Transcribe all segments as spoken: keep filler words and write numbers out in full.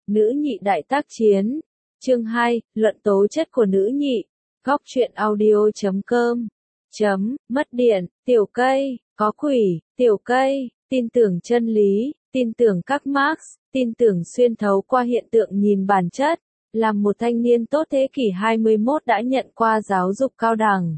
Nữ nhị đại tác chiến. Chương hai, luận tố chất của nữ nhị. Góc truyện audio chấm com. Chấm, mất điện, tiểu cây, có quỷ, tiểu cây, tin tưởng chân lý, tin tưởng các Marx, tin tưởng xuyên thấu qua hiện tượng nhìn bản chất. Làm một thanh niên tốt thế kỷ hai mươi mốt đã nhận qua giáo dục cao đẳng.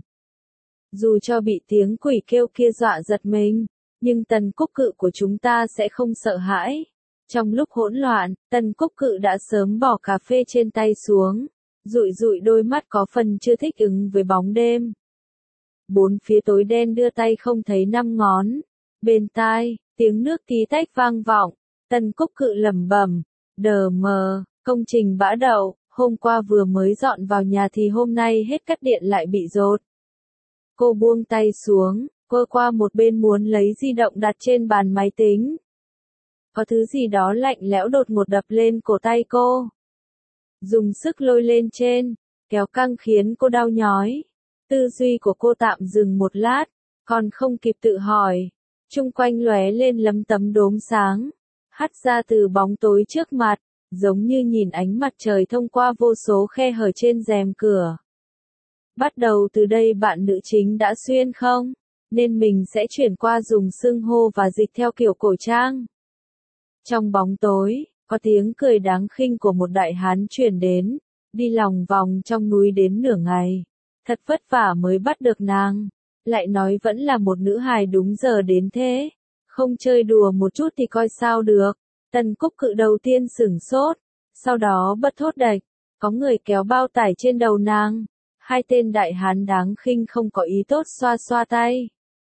Dù cho bị tiếng quỷ kêu kia dọa giật mình, nhưng Tần Cúc Cự của chúng ta sẽ không sợ hãi. Trong lúc hỗn loạn, Tần Cúc Cự đã sớm bỏ cà phê trên tay xuống, dụi dụi đôi mắt có phần chưa thích ứng với bóng đêm. Bốn phía tối đen đưa tay không thấy năm ngón. Bên tai, tiếng nước tí tách vang vọng. Tần Cúc Cự lẩm bẩm, đờ mờ, công trình bã đậu, hôm qua vừa mới dọn vào nhà thì hôm nay hết cắt điện lại bị dột. Cô buông tay xuống, quơ qua một bên muốn lấy di động đặt trên bàn máy tính. Có thứ gì đó lạnh lẽo đột ngột đập lên cổ tay cô. Dùng sức lôi lên trên, kéo căng khiến cô đau nhói. Tư duy của cô tạm dừng một lát, còn không kịp tự hỏi. Chung quanh lóe lên lấm tấm đốm sáng, hắt ra từ bóng tối trước mặt, giống như nhìn ánh mặt trời thông qua vô số khe hở trên rèm cửa. Bắt đầu từ đây bạn nữ chính đã xuyên không, nên mình sẽ chuyển qua dùng xưng hô và dịch theo kiểu cổ trang. Trong bóng tối, có tiếng cười đáng khinh của một đại hán truyền đến, đi lòng vòng trong núi đến nửa ngày. Thật vất vả mới bắt được nàng, lại nói vẫn là một nữ hài đúng giờ đến thế. Không chơi đùa một chút thì coi sao được. Tần Cúc Cự đầu tiên sửng sốt, sau đó bất thốt đạch, có người kéo bao tải trên đầu nàng. Hai tên đại hán đáng khinh không có ý tốt xoa xoa tay.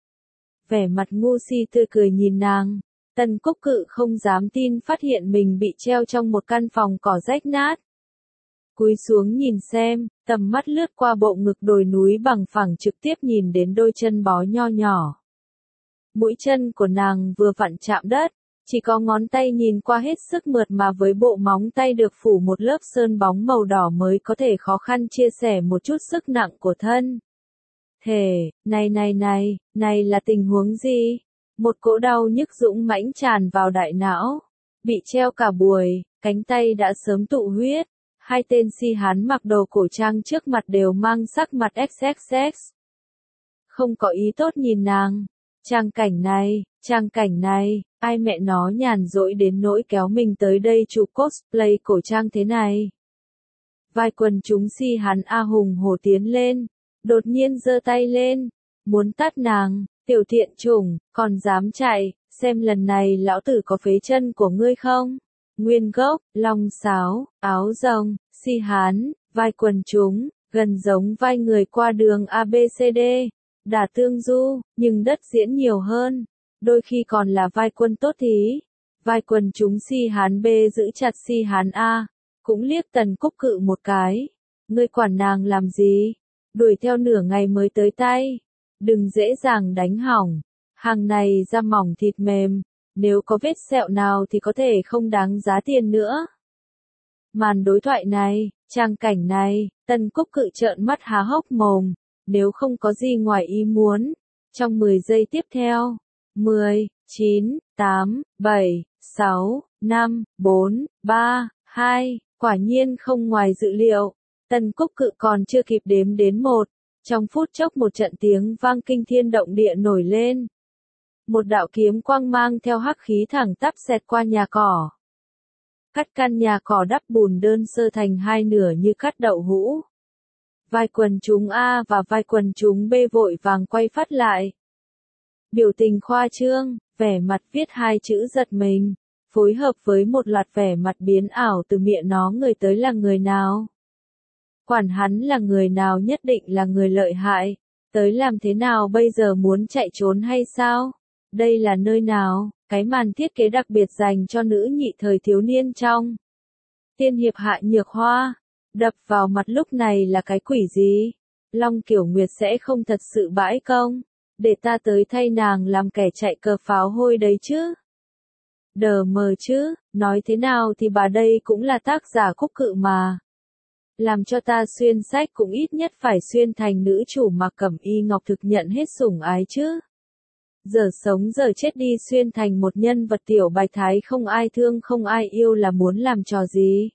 Vẻ mặt ngu si tươi cười nhìn nàng. Tần Cúc Cự không dám tin phát hiện mình bị treo trong một căn phòng cỏ rách nát. Cúi xuống nhìn xem, tầm mắt lướt qua bộ ngực đồi núi bằng phẳng trực tiếp nhìn đến đôi chân bó nho nhỏ. Mũi chân của nàng vừa vặn chạm đất, chỉ có ngón tay nhìn qua hết sức mượt mà với bộ móng tay được phủ một lớp sơn bóng màu đỏ mới có thể khó khăn chia sẻ một chút sức nặng của thân. Thề, này này này, này là tình huống gì? Một cỗ đau nhức dũng mãnh tràn vào đại não. Bị treo cả buổi, cánh tay đã sớm tụ huyết. Hai tên si hán mặc đồ cổ trang trước mặt đều mang sắc mặt ích ích ích. Không có ý tốt nhìn nàng. Trang cảnh này, trang cảnh này, ai mẹ nó nhàn rỗi đến nỗi kéo mình tới đây chụp cosplay cổ trang thế này. Vài quần chúng si hán A hùng hổ tiến lên, đột nhiên giơ tay lên, muốn tát nàng, tiểu thiện chủng, còn dám chạy, xem lần này lão tử có phế chân của ngươi không? Nguyên gốc, long sáo, áo rồng, si hán, vai quần chúng, gần giống vai người qua đường a bê xê đê, đả tương du, nhưng đất diễn nhiều hơn, đôi khi còn là vai quân tốt thí. Vai quần chúng si hán B giữ chặt si hán A, cũng liếc Tần Cúc Cự một cái. Ngươi quản nàng làm gì? Đuổi theo nửa ngày mới tới tay. Đừng dễ dàng đánh hỏng. Hàng này da mỏng thịt mềm. Nếu có vết sẹo nào thì có thể không đáng giá tiền nữa. Màn đối thoại này, trang cảnh này, Tần Cúc Cự trợn mắt há hốc mồm. Nếu không có gì ngoài ý muốn, trong mười giây tiếp theo, mười, chín, tám, bảy, sáu, năm, bốn, ba, hai, quả nhiên không ngoài dự liệu. Tần Cúc Cự còn chưa kịp đếm đến một, trong phút chốc một trận tiếng vang kinh thiên động địa nổi lên. Một đạo kiếm quang mang theo hắc khí thẳng tắp xẹt qua nhà cỏ. Cắt căn nhà cỏ đắp bùn đơn sơ thành hai nửa như cắt đậu hũ. Vai quần chúng A và vai quần chúng B vội vàng quay phát lại. Biểu tình khoa trương, vẻ mặt viết hai chữ giật mình, phối hợp với một loạt vẻ mặt biến ảo từ miệng nó người tới là người nào. Quản hắn là người nào nhất định là người lợi hại, tới làm thế nào bây giờ muốn chạy trốn hay sao? Đây là nơi nào? Cái màn thiết kế đặc biệt dành cho nữ nhị thời thiếu niên trong Tiên hiệp Hạ Nhược Hoa. Đập vào mặt lúc này là cái quỷ gì? Long Kiểu Nguyệt sẽ không thật sự bãi công, để ta tới thay nàng làm kẻ chạy cờ pháo hôi đấy chứ. Đờ mờ chứ, nói thế nào thì bà đây cũng là tác giả Cúc Cự mà. Làm cho ta xuyên sách cũng ít nhất phải xuyên thành nữ chủ mặc cẩm y ngọc thực nhận hết sủng ái chứ. giờ sống giờ chết đi xuyên thành một nhân vật tiểu bạch thái không ai thương không ai yêu là muốn làm trò gì.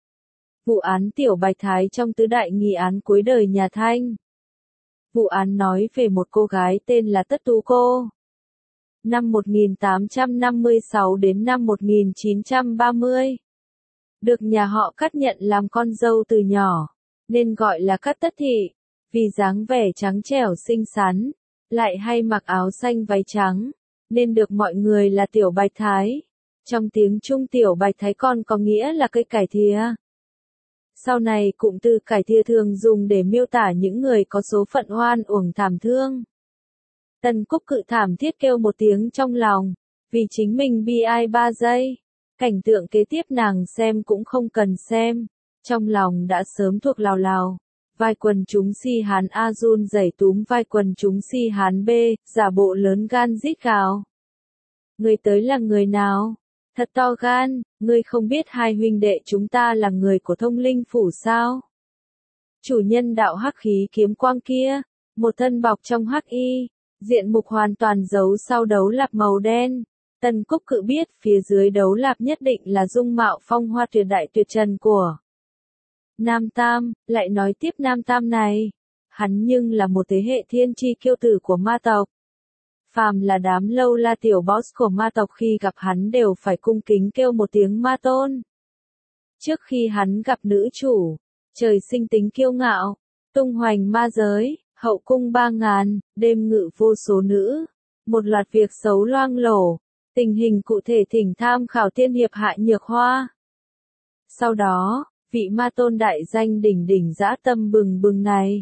Vụ án tiểu bạch thái trong tứ đại nghi án cuối đời nhà Thanh. Vụ án nói về một cô gái tên là Tất Tú Cô. Năm một nghìn tám trăm năm mươi sáu đến năm một nghìn chín trăm ba mươi. Được nhà họ Cát nhận làm con dâu từ nhỏ, nên gọi là Cát Tất Thị, vì dáng vẻ trắng trẻo xinh xắn, lại hay mặc áo xanh váy trắng, nên được mọi người là Tiểu Bạch Thái. Trong tiếng Trung Tiểu Bạch Thái còn có nghĩa là cây cải thìa. Sau này cụm từ cải thìa thường dùng để miêu tả những người có số phận oan uổng thảm thương. Tần Cúc Cự thảm thiết kêu một tiếng trong lòng, vì chính mình bi ai ba giây. Cảnh tượng kế tiếp nàng xem cũng không cần xem, trong lòng đã sớm thuộc lào lào. Vai quần chúng si hán A run rẩy túm vai quần chúng si hán B, giả bộ lớn gan rít gào. Người tới là người nào? Thật to gan, ngươi không biết hai huynh đệ chúng ta là người của Thông Linh Phủ sao? Chủ nhân đạo hắc khí kiếm quang kia, một thân bọc trong hắc y, diện mục hoàn toàn giấu sau đấu lạp màu đen. Tần Cúc Cự biết phía dưới đấu lạp nhất định là dung mạo phong hoa tuyệt đại tuyệt trần của Nam Tam, lại nói tiếp Nam Tam này, hắn nhưng là một thế hệ thiên chi kiêu tử của ma tộc. Phàm là đám lâu la tiểu boss của ma tộc khi gặp hắn đều phải cung kính kêu một tiếng ma tôn. Trước khi hắn gặp nữ chủ, trời sinh tính kiêu ngạo, tung hoành ma giới, hậu cung ba ngàn, đêm ngự vô số nữ, một loạt việc xấu loang lổ, tình hình cụ thể thỉnh tham khảo tiên hiệp Hạ Nhược Hoa. Sau đó, vị ma tôn đại danh đỉnh đỉnh dã tâm bừng bừng này.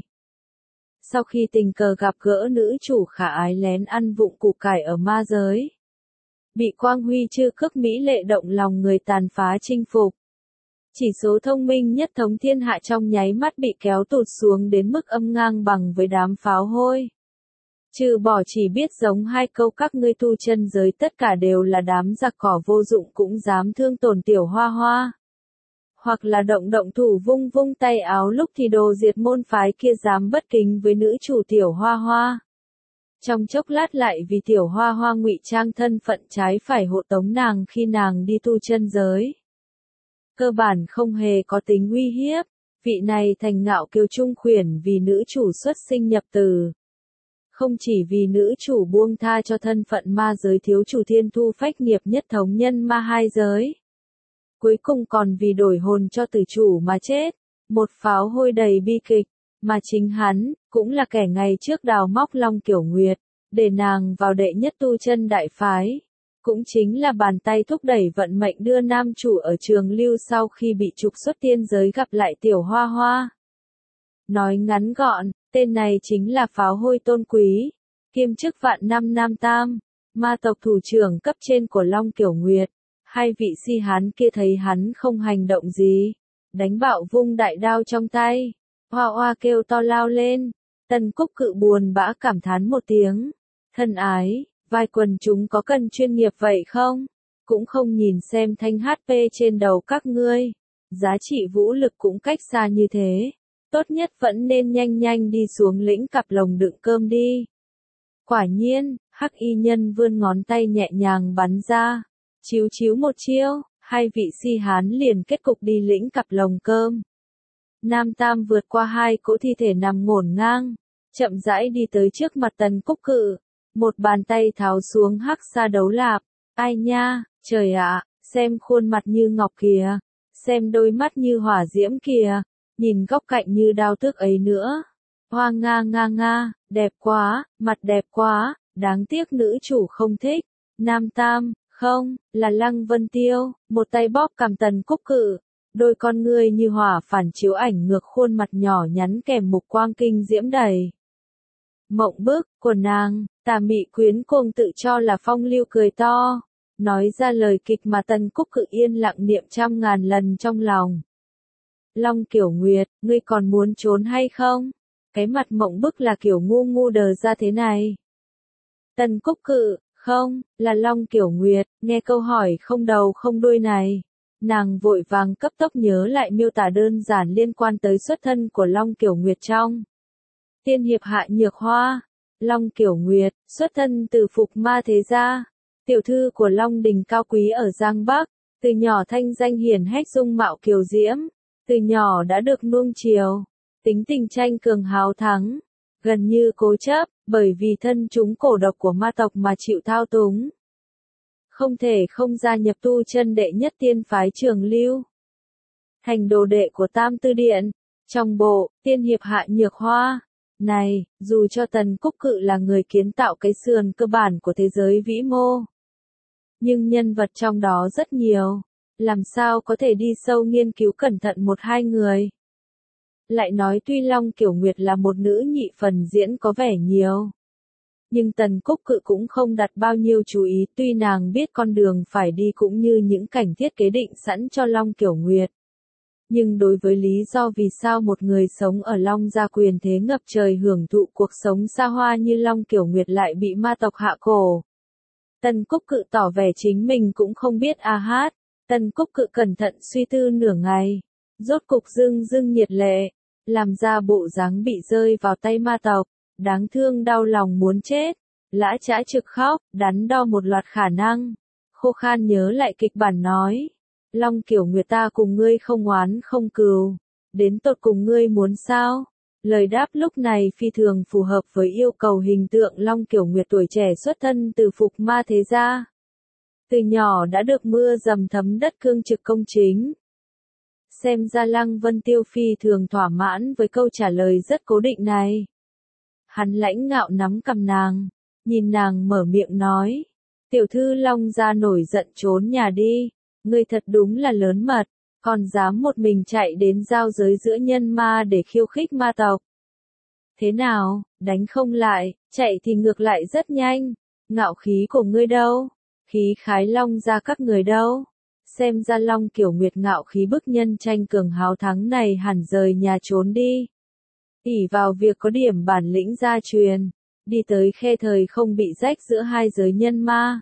Sau khi tình cờ gặp gỡ nữ chủ khả ái lén ăn vụng củ cải ở ma giới, bị quang huy chư cước mỹ lệ động lòng người tàn phá chinh phục. Chỉ số thông minh nhất thống thiên hạ trong nháy mắt bị kéo tụt xuống đến mức âm ngang bằng với đám pháo hôi. Trừ bỏ chỉ biết giống hai câu các ngươi tu chân giới tất cả đều là đám giặc cỏ vô dụng cũng dám thương tổn tiểu hoa hoa. Hoặc là động động thủ vung vung tay áo lúc thì đồ diệt môn phái kia dám bất kính với nữ chủ tiểu hoa hoa. Trong chốc lát lại vì tiểu hoa hoa ngụy trang thân phận trái phải hộ tống nàng khi nàng đi tu chân giới. Cơ bản không hề có tính uy hiếp, vị này thành ngạo kiêu trung khuyển vì nữ chủ xuất sinh nhập từ. Không chỉ vì nữ chủ buông tha cho thân phận ma giới thiếu chủ thiên thu phách nghiệp nhất thống nhân ma hai giới. Cuối cùng còn vì đổi hồn cho tử chủ mà chết, một pháo hôi đầy bi kịch, mà chính hắn, cũng là kẻ ngày trước đào móc Long Kiểu Nguyệt, để nàng vào đệ nhất tu chân đại phái. Cũng chính là bàn tay thúc đẩy vận mệnh đưa nam chủ ở trường lưu sau khi bị trục xuất tiên giới gặp lại tiểu hoa hoa. Nói ngắn gọn, tên này chính là pháo hôi tôn quý, kiêm chức vạn năm Nam Tam, ma tộc thủ trưởng cấp trên của Long Kiểu Nguyệt. Hai vị si hán kia thấy hắn không hành động gì, đánh bạo vung đại đao trong tay, hoa hoa kêu to lao lên. Tần Cúc Cự buồn bã cảm thán một tiếng, thân ái, vai quần chúng có cần chuyên nghiệp vậy không? Cũng không nhìn xem thanh hát pê trên đầu các ngươi, giá trị vũ lực cũng cách xa như thế, tốt nhất vẫn nên nhanh nhanh đi xuống lĩnh cặp lồng đựng cơm đi. Quả nhiên, hắc y nhân vươn ngón tay nhẹ nhàng bắn ra. Chiếu chiếu một chiêu, hai vị si hán liền kết cục đi lĩnh cặp lồng cơm. Nam Tam vượt qua hai cỗ thi thể nằm ngổn ngang, chậm rãi đi tới trước mặt Tần Cúc Cự, một bàn tay tháo xuống hắc sa đấu lạp. Ai nha, trời ạ, xem khuôn mặt như ngọc kìa, xem đôi mắt như hỏa diễm kìa, nhìn góc cạnh như đao tước ấy nữa. Hoa nga nga nga, đẹp quá, mặt đẹp quá, đáng tiếc nữ chủ không thích. Nam Tam, không, là Lăng Vân Tiêu, một tay bóp cằm Tần Cúc Cự, đôi con ngươi như hỏa phản chiếu ảnh ngược khuôn mặt nhỏ nhắn kèm mục quang kinh diễm đầy. Mộng bức của nàng, tà mị quyến cuồng tự cho là phong lưu cười to, nói ra lời kịch mà Tần Cúc Cự yên lặng niệm trăm ngàn lần trong lòng. Long Kiểu Nguyệt, ngươi còn muốn trốn hay không? Cái mặt mộng bức là kiểu ngu ngu đờ ra thế này. Tần Cúc Cự, không, là Long Kiểu Nguyệt, nghe câu hỏi không đầu không đuôi này. Nàng vội vàng cấp tốc nhớ lại miêu tả đơn giản liên quan tới xuất thân của Long Kiểu Nguyệt trong tiên hiệp Hạ Nhược Hoa. Long Kiểu Nguyệt, xuất thân từ Phục Ma thế gia, tiểu thư của Long Đình cao quý ở Giang Bắc, từ nhỏ thanh danh hiển hách dung mạo kiều diễm, từ nhỏ đã được nuông chiều, tính tình tranh cường háo thắng, gần như cố chấp, bởi vì thân chúng cổ độc của ma tộc mà chịu thao túng. Không thể không gia nhập tu chân đệ nhất tiên phái Trường Lưu, thành đồ đệ của Tam Tư Điện, trong bộ, tiên hiệp Hạ Nhược Hoa. Này, dù cho Tần Cúc Cự là người kiến tạo cái sườn cơ bản của thế giới vĩ mô, nhưng nhân vật trong đó rất nhiều, làm sao có thể đi sâu nghiên cứu cẩn thận một hai người. Lại nói tuy Long Kiểu Nguyệt là một nữ nhị phần diễn có vẻ nhiều, nhưng Tần Cúc Cự cũng không đặt bao nhiêu chú ý, tuy nàng biết con đường phải đi cũng như những cảnh thiết kế định sẵn cho Long Kiểu Nguyệt. Nhưng đối với lý do vì sao một người sống ở Long gia quyền thế ngập trời hưởng thụ cuộc sống xa hoa như Long Kiểu Nguyệt lại bị ma tộc hạ cổ, Tần Cúc Cự tỏ vẻ chính mình cũng không biết a hát. Tần Cúc Cự cẩn thận suy tư nửa ngày, rốt cục dưng dưng nhiệt lệ, làm ra bộ dáng bị rơi vào tay ma tộc, đáng thương đau lòng muốn chết, lã chã trực khóc, đắn đo một loạt khả năng, khô khan nhớ lại kịch bản nói. Long Kiểu Nguyệt ta cùng ngươi không oán không cừu, đến tột cùng ngươi muốn sao? Lời đáp lúc này phi thường phù hợp với yêu cầu hình tượng Long Kiểu Nguyệt tuổi trẻ xuất thân từ Phục Ma thế gia. Từ nhỏ đã được mưa dầm thấm đất cương trực công chính. Xem ra Lăng Vân Tiêu phi thường thỏa mãn với câu trả lời rất cố định này. Hắn lãnh ngạo nắm cầm nàng, nhìn nàng mở miệng nói. Tiểu thư Long gia nổi giận trốn nhà đi, ngươi thật đúng là lớn mật, còn dám một mình chạy đến giao giới giữa nhân ma để khiêu khích ma tộc. Thế nào, đánh không lại, chạy thì ngược lại rất nhanh, ngạo khí của ngươi đâu, khí khái Long gia các người đâu. Xem ra Long Kiểu Nguyệt ngạo khí bức nhân tranh cường háo thắng này hẳn rời nhà trốn đi. ỷ vào việc có điểm bản lĩnh gia truyền, đi tới khe thời không bị rách giữa hai giới nhân ma.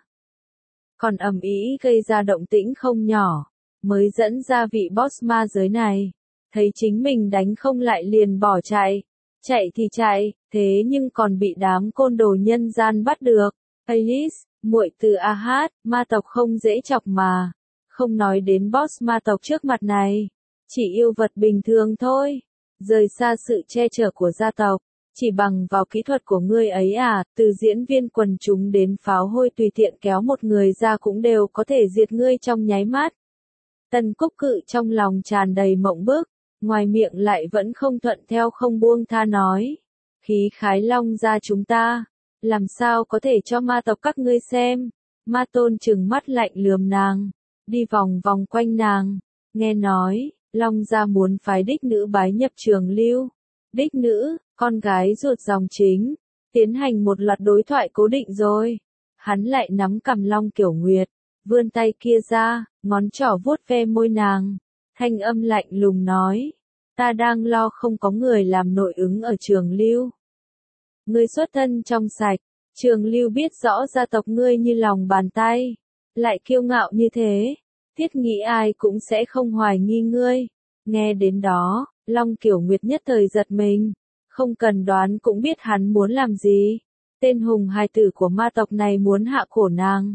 Còn ầm ĩ gây ra động tĩnh không nhỏ, mới dẫn ra vị boss ma giới này. Thấy chính mình đánh không lại liền bỏ chạy, chạy thì chạy, thế nhưng còn bị đám côn đồ nhân gian bắt được. Alice, muội từ a hát, ma tộc không dễ chọc mà. Không nói đến boss ma tộc trước mặt này, chỉ yêu vật bình thường thôi, rời xa sự che chở của gia tộc, chỉ bằng vào kỹ thuật của ngươi ấy à, từ diễn viên quần chúng đến pháo hôi tùy tiện kéo một người ra cũng đều có thể diệt ngươi trong nháy mắt. Tần Cúc Cự trong lòng tràn đầy mộng bức, ngoài miệng lại vẫn không thuận theo không buông tha nói, khí khái Long gia chúng ta, làm sao có thể cho ma tộc các ngươi xem. Ma Tôn trừng mắt lạnh lườm nàng, đi vòng vòng quanh nàng, nghe nói, Long gia muốn phái đích nữ bái nhập Trường Lưu. Đích nữ, con gái ruột dòng chính, tiến hành một loạt đối thoại cố định rồi. Hắn lại nắm cầm Long Kiểu Nguyệt, vươn tay kia ra, ngón trỏ vuốt ve môi nàng, thanh âm lạnh lùng nói, ta đang lo không có người làm nội ứng ở Trường Lưu. Ngươi xuất thân trong sạch, Trường Lưu biết rõ gia tộc ngươi như lòng bàn tay, lại kiêu ngạo như thế, thiết nghĩ ai cũng sẽ không hoài nghi ngươi. Nghe đến đó, Long Kiểu Nguyệt nhất thời giật mình, không cần đoán cũng biết hắn muốn làm gì. Tên hùng hài tử của ma tộc này muốn hạ cổ nàng.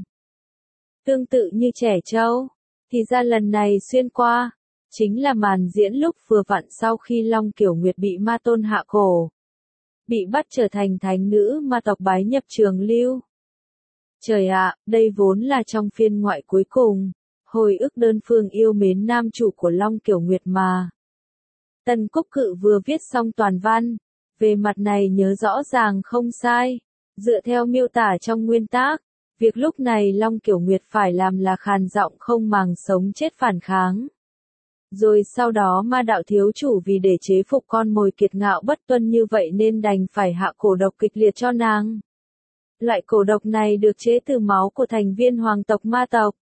Tương tự như trẻ trâu, thì ra lần này xuyên qua, chính là màn diễn lúc vừa vặn sau khi Long Kiểu Nguyệt bị ma tôn hạ cổ. Bị bắt trở thành thánh nữ ma tộc bái nhập Trường Lưu. Trời ạ, đây vốn là trong phiên ngoại cuối cùng, hồi ức đơn phương yêu mến nam chủ của Long Kiểu Nguyệt mà. Tần Cúc Cự vừa viết xong toàn văn, về mặt này nhớ rõ ràng không sai, dựa theo miêu tả trong nguyên tác, việc lúc này Long Kiểu Nguyệt phải làm là khàn giọng không màng sống chết phản kháng. Rồi sau đó ma đạo thiếu chủ vì để chế phục con mồi kiệt ngạo bất tuân như vậy nên đành phải hạ cổ độc kịch liệt cho nàng. Loại cổ độc này được chế từ máu của thành viên hoàng tộc ma tộc,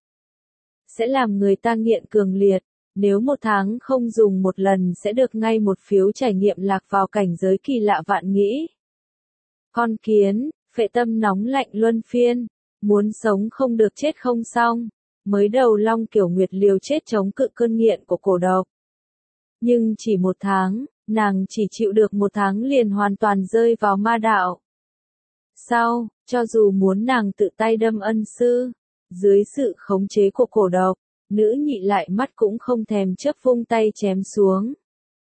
sẽ làm người ta nghiện cường liệt, nếu một tháng không dùng một lần sẽ được ngay một phiếu trải nghiệm lạc vào cảnh giới kỳ lạ vạn nghĩ. Con kiến, phệ tâm nóng lạnh luân phiên, muốn sống không được chết không xong, mới đầu Long Kiểu Nguyệt liều chết chống cự cơn nghiện của cổ độc. Nhưng chỉ một tháng, nàng chỉ chịu được một tháng liền hoàn toàn rơi vào ma đạo. sau, cho dù muốn nàng tự tay đâm ân sư, dưới sự khống chế của cổ độc, nữ nhị lại mắt cũng không thèm chớp vung tay chém xuống.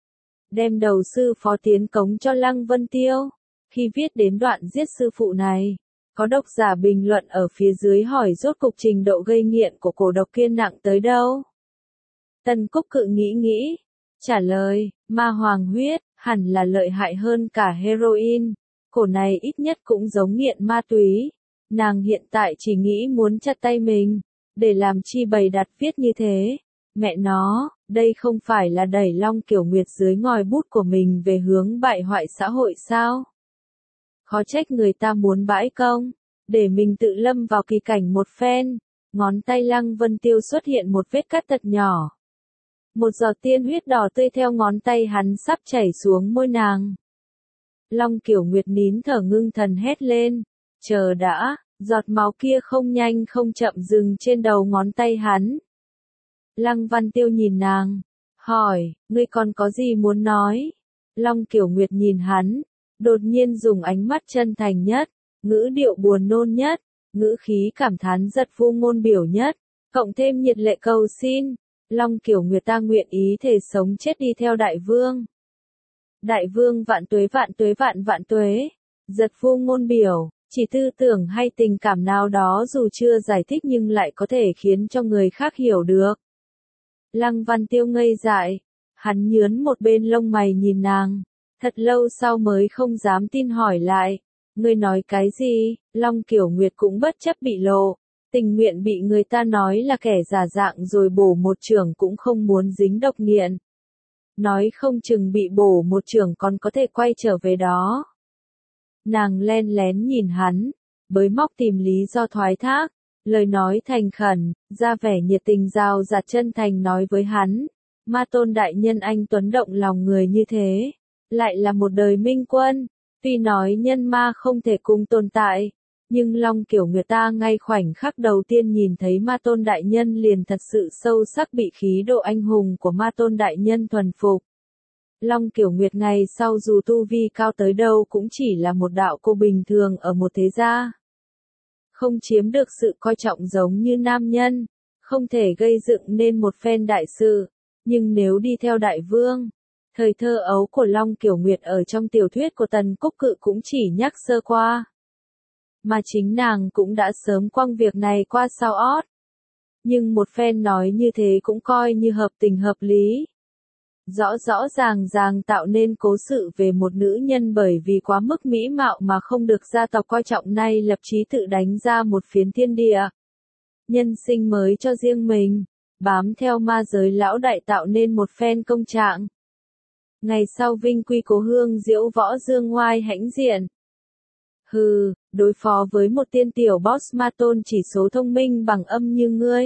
Đem đầu sư phó tiến cống cho Lăng Vân Tiêu. Khi viết đến đoạn giết sư phụ này, có độc giả bình luận ở phía dưới hỏi rốt cục trình độ gây nghiện của cổ độc kia nặng tới đâu. Tần Cúc Cự nghĩ nghĩ, trả lời, ma hoàng huyết, hẳn là lợi hại hơn cả heroin, cổ này ít nhất cũng giống nghiện ma túy. Nàng hiện tại chỉ nghĩ muốn chặt tay mình, để làm chi bày đặt viết như thế. Mẹ nó, đây không phải là đẩy Long Kiểu Nguyệt dưới ngòi bút của mình về hướng bại hoại xã hội sao? Khó trách người ta muốn bãi công, để mình tự lâm vào kỳ cảnh một phen. Ngón tay Lăng Vân Tiêu xuất hiện một vết cắt thật nhỏ. Một giọt tiên huyết đỏ tươi theo ngón tay hắn sắp chảy xuống môi nàng. Long Kiểu Nguyệt nín thở ngưng thần hét lên, chờ đã, giọt máu kia không nhanh không chậm dừng trên đầu ngón tay hắn. Lăng Văn Tiêu nhìn nàng, hỏi, ngươi còn có gì muốn nói? Long Kiểu Nguyệt nhìn hắn, đột nhiên dùng ánh mắt chân thành nhất, ngữ điệu buồn nôn nhất, ngữ khí cảm thán giật vô ngôn biểu nhất, cộng thêm nhiệt lệ cầu xin. Long Kiểu Nguyệt ta nguyện ý thể sống chết đi theo đại vương. Đại vương vạn tuế vạn tuế vạn vạn tuế. Giật vô ngôn biểu, chỉ tư tưởng hay tình cảm nào đó dù chưa giải thích nhưng lại có thể khiến cho người khác hiểu được. Lăng Văn Tiêu ngây dại, hắn nhướn một bên lông mày nhìn nàng, thật lâu sau mới không dám tin hỏi lại, ngươi nói cái gì? Long Kiểu Nguyệt cũng bất chấp bị lộ, tình nguyện bị người ta nói là kẻ giả dạng rồi bổ một chưởng cũng không muốn dính độc nghiện. Nói không chừng bị bổ một chưởng còn có thể quay trở về đó. Nàng len lén nhìn hắn, bới móc tìm lý do thoái thác, lời nói thành khẩn, ra vẻ nhiệt tình rào rạt chân thành nói với hắn, Ma Tôn đại nhân anh tuấn động lòng người như thế, lại là một đời minh quân, tuy nói nhân ma không thể cùng tồn tại, nhưng Long Kiểu Nguyệt ta ngay khoảnh khắc đầu tiên nhìn thấy Ma Tôn đại nhân liền thật sự sâu sắc bị khí độ anh hùng của Ma Tôn đại nhân thuần phục. Long Kiểu Nguyệt ngày sau dù tu vi cao tới đâu cũng chỉ là một đạo cô bình thường ở một thế gia. Không chiếm được sự coi trọng giống như nam nhân, không thể gây dựng nên một phen đại sự, nhưng nếu đi theo đại vương, thời thơ ấu của Long Kiểu Nguyệt ở trong tiểu thuyết của Tần Cúc Cự cũng chỉ nhắc sơ qua. Mà chính nàng cũng đã sớm quăng việc này qua sau ót. Nhưng một phen nói như thế cũng coi như hợp tình hợp lý. Rõ rõ ràng ràng tạo nên cố sự về một nữ nhân bởi vì quá mức mỹ mạo mà không được gia tộc coi trọng nay lập chí tự đánh ra một phiến thiên địa. Nhân sinh mới cho riêng mình, bám theo ma giới lão đại tạo nên một phen công trạng. Ngày sau vinh quy cố hương diễu võ dương ngoai hãnh diện. Hừ, đối phó với một tiên tiểu boss ma tôn chỉ số thông minh bằng âm như ngươi.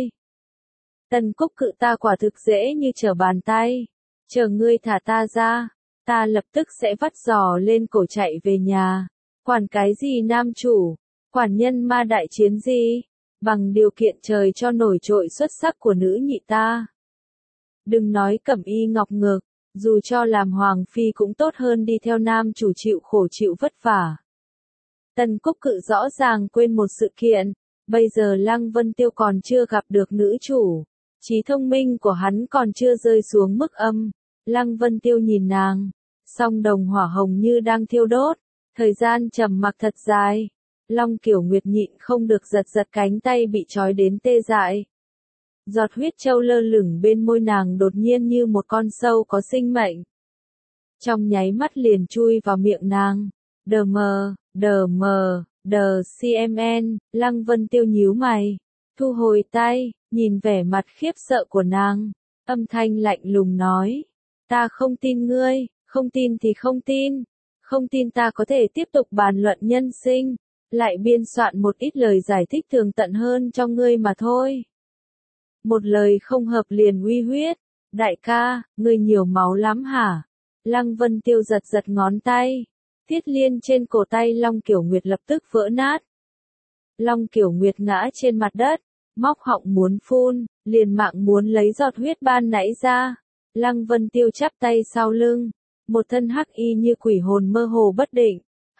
Tần Cúc Cự ta quả thực dễ như trở bàn tay. Chờ ngươi thả ta ra, ta lập tức sẽ vắt giò lên cổ chạy về nhà. Quản cái gì nam chủ, quản nhân ma đại chiến gì, bằng điều kiện trời cho nổi trội xuất sắc của nữ nhị ta. Đừng nói cẩm y ngọc ngược, dù cho làm hoàng phi cũng tốt hơn đi theo nam chủ chịu khổ chịu vất vả. Tần Cúc Cự rõ ràng quên một sự kiện, bây giờ Lăng Vân Tiêu còn chưa gặp được nữ chủ. Trí thông minh của hắn còn chưa rơi xuống mức âm. Lăng Vân Tiêu nhìn nàng, song đồng hỏa hồng như đang thiêu đốt, thời gian trầm mặc thật dài. Long Kiểu Nguyệt nhịn không được giật giật cánh tay bị trói đến tê dại. Giọt huyết châu lơ lửng bên môi nàng đột nhiên như một con sâu có sinh mệnh. Trong nháy mắt liền chui vào miệng nàng. Đờ mờ, đờ mờ, đờ cmn, Lăng Vân Tiêu nhíu mày, thu hồi tay, nhìn vẻ mặt khiếp sợ của nàng, âm thanh lạnh lùng nói, ta không tin ngươi, không tin thì không tin, không tin ta có thể tiếp tục bàn luận nhân sinh, lại biên soạn một ít lời giải thích tường tận hơn cho ngươi mà thôi. Một lời không hợp liền uy huyết, đại ca, ngươi nhiều máu lắm hả? Lăng Vân Tiêu giật giật ngón tay, thiết liên trên cổ tay Long Kiểu Nguyệt lập tức vỡ nát. Long Kiểu Nguyệt ngã trên mặt đất, móc họng muốn phun, liền mạng muốn lấy giọt huyết ban nãy ra. Lăng Vân Tiêu chắp tay sau lưng, một thân hắc y như quỷ hồn mơ hồ bất định,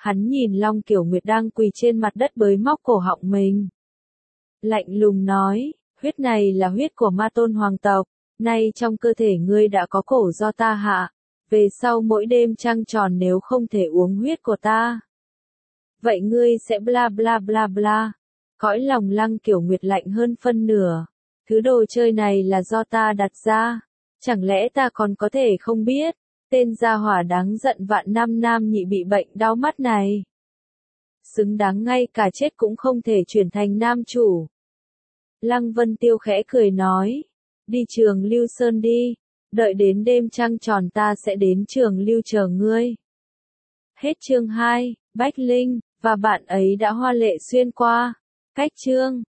Hắn nhìn Long Kiểu Nguyệt đang quỳ trên mặt đất bới móc cổ họng mình. Lạnh lùng nói, huyết này là huyết của ma tôn hoàng tộc, nay trong cơ thể ngươi đã có cổ do ta hạ, về sau mỗi đêm trăng tròn nếu không thể uống huyết của ta. Vậy ngươi sẽ bla bla bla bla. Cõi lòng Lăng Kiểu Nguyệt lạnh hơn phân nửa. Thứ đồ chơi này là do ta đặt ra. Chẳng lẽ ta còn có thể không biết, tên gia hỏa đáng giận vạn năm nam nhị bị bệnh đau mắt này. Xứng đáng ngay cả chết cũng không thể chuyển thành nam chủ. Lăng Vân Tiêu khẽ cười nói, đi Trường Lưu Sơn đi, đợi đến đêm trăng tròn ta sẽ đến Trường Lưu chờ ngươi. Hết chương hai, Bách Linh, và bạn ấy đã hoa lệ xuyên qua. Cách chương